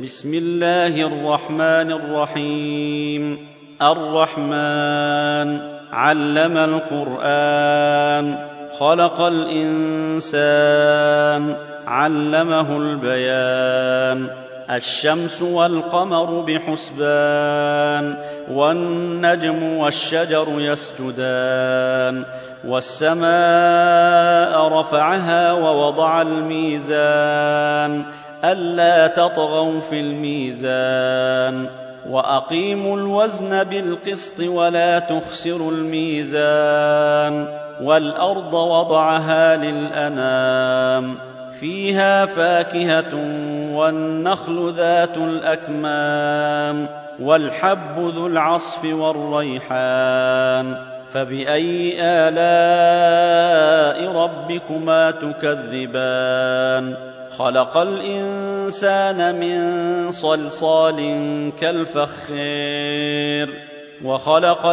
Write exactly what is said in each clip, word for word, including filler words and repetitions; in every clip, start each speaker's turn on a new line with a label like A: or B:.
A: بسم الله الرحمن الرحيم. الرحمن علم القرآن، خلق الإنسان، علمه البيان. الشمس والقمر بحسبان، والنجم والشجر يسجدان. والسماء رفعها ووضع الميزان، ألا تطغوا في الميزان. وأقيموا الوزن بالقسط ولا تخسروا الميزان. والأرض وضعها للأنام، فيها فاكهة والنخل ذات الأكمام، والحب ذو العصف والريحان. فبأي آلاء ربكما تكذبان؟ خلق الإنسان من صلصال كالفخار، وخلق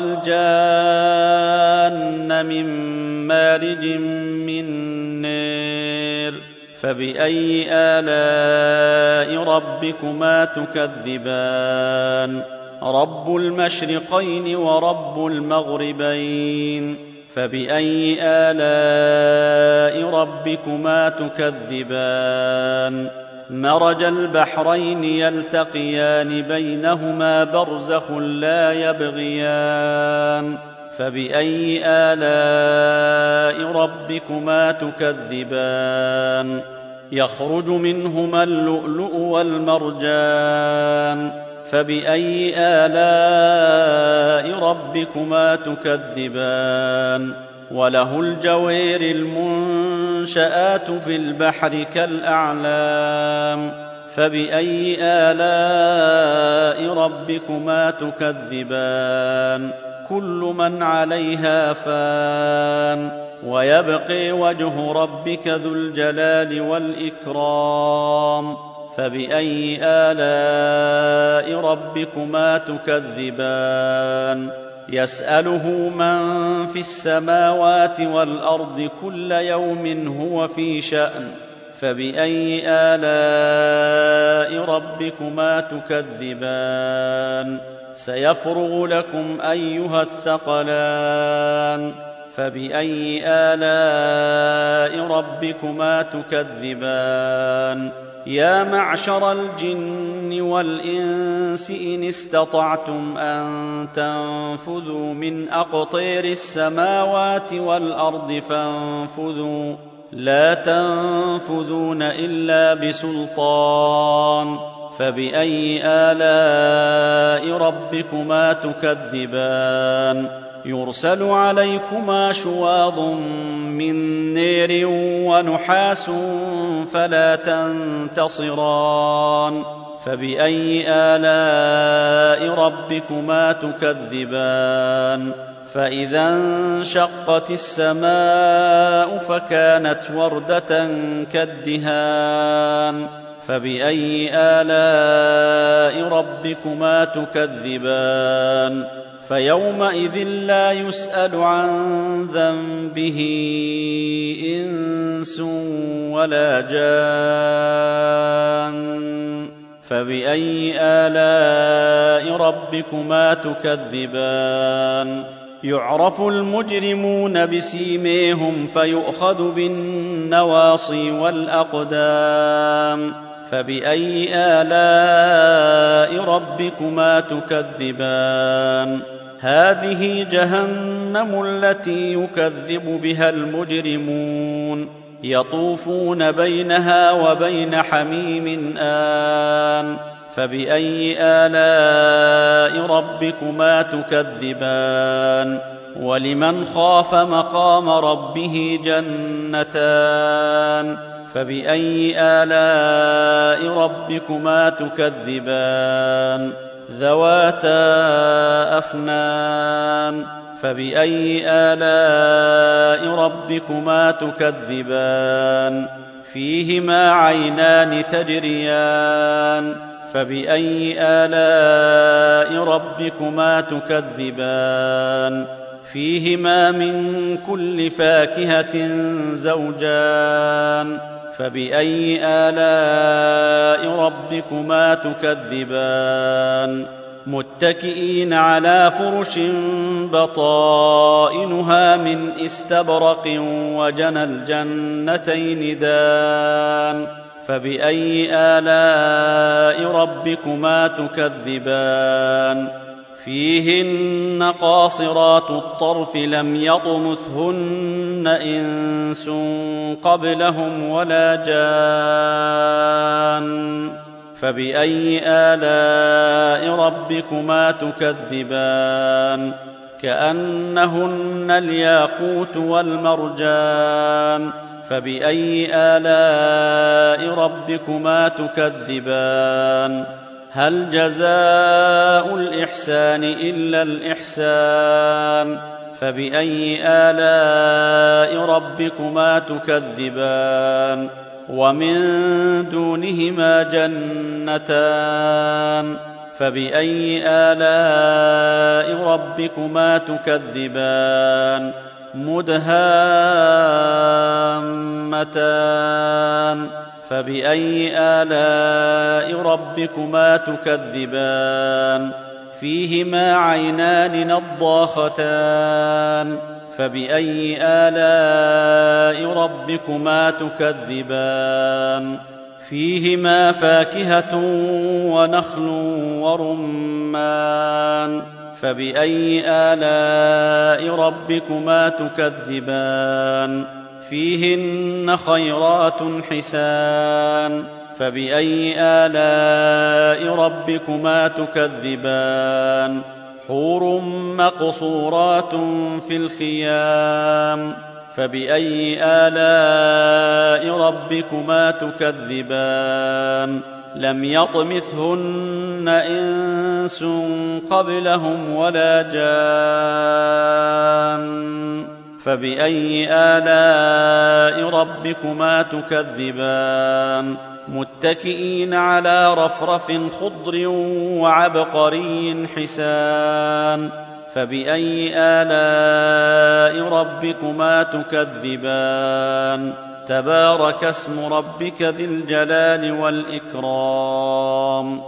A: الجان من مارج من نار. فبأي آلاء ربكما تكذبان؟ رب المشرقين ورب المغربين. فبأي آلاء ربكما تكذبان؟ مرج البحرين يلتقيان، بينهما برزخ لا يبغيان. فبأي آلاء ربكما تكذبان؟ يخرج منهما اللؤلؤ والمرجان. فبأي آلاء ربكما تكذبان؟ وله الجوار المنشآت في البحر كالأعلام. فبأي آلاء ربكما تكذبان؟ كل من عليها فان، ويبقى وجه ربك ذو الجلال والإكرام. فبأي آلاء ربكما تكذبان؟ يسأله من في السماوات والأرض، كل يوم هو في شأن. فبأي آلاء ربكما تكذبان؟ سيفرغ لكم أيها الثقلان. فبأي آلاء ربكما تكذبان؟ يا معشر الجن والإنس إن استطعتم أن تنفذوا من أقطار السماوات والأرض فانفذوا، لا تنفذون إلا بسلطان. فبأي آلاء ربكما تكذبان؟ يرسل عليكما شواظ من نار ونحاس فلا تنتصران. فبأي آلاء ربكما تكذبان؟ فإذا انشقت السماء فكانت وردة كالدهان. فبأي آلاء ربكما تكذبان؟ فيومئذ لا يسأل عن ذنبه إنس ولا جان. فبأي آلاء ربكما تكذبان؟ يعرف المجرمون بسيميهم فيؤخذ بالنواصي والأقدام. فبأي آلاء ربكما تكذبان؟ هذه جهنم التي يكذب بها المجرمون، يطوفون بينها وبين حميم آن. فبأي آلاء ربكما تكذبان؟ ولمن خاف مقام ربه جنتان. فبأي آلاء ربكما تكذبان؟ ذواتا أفنان. فبأي آلاء ربكما تكذبان؟ فيهما عينان تجريان. فبأي آلاء ربكما تكذبان؟ فيهما من كل فاكهة زوجان. فبأي آلاء ربكما تكذبان متكئين على فرش بطائنها من استبرق وجنى الجنتين دان فبأي آلاء ربكما تكذبان فيهن قاصرات الطرف لم يطمثهن إنس قبلهم ولا جان فبأي آلاء ربكما تكذبان كأنهن الياقوت والمرجان فبأي آلاء ربكما تكذبان هل جزاء الإحسان إلا الإحسان فبأي آلاء ربكما تكذبان ومن دونهما جنتان فبأي آلاء ربكما تكذبان مدهامتان فبأي آلاء ربكما تكذبان فيهما عينان نضاختان فبأي آلاء ربكما تكذبان فيهما فاكهة ونخل ورمان فبأي آلاء ربكما تكذبان فيهن خيرات حسان فبأي آلاء ربكما تكذبان حور مقصورات في الخيام فبأي آلاء ربكما تكذبان لم يطمثهن إنس قبلهم ولا جان فبأي آلاء ربكما تكذبان متكئين على رفرف خضر وعبقري حسان فبأي آلاء ربكما تكذبان تبارك اسم ربك ذي الجلال والإكرام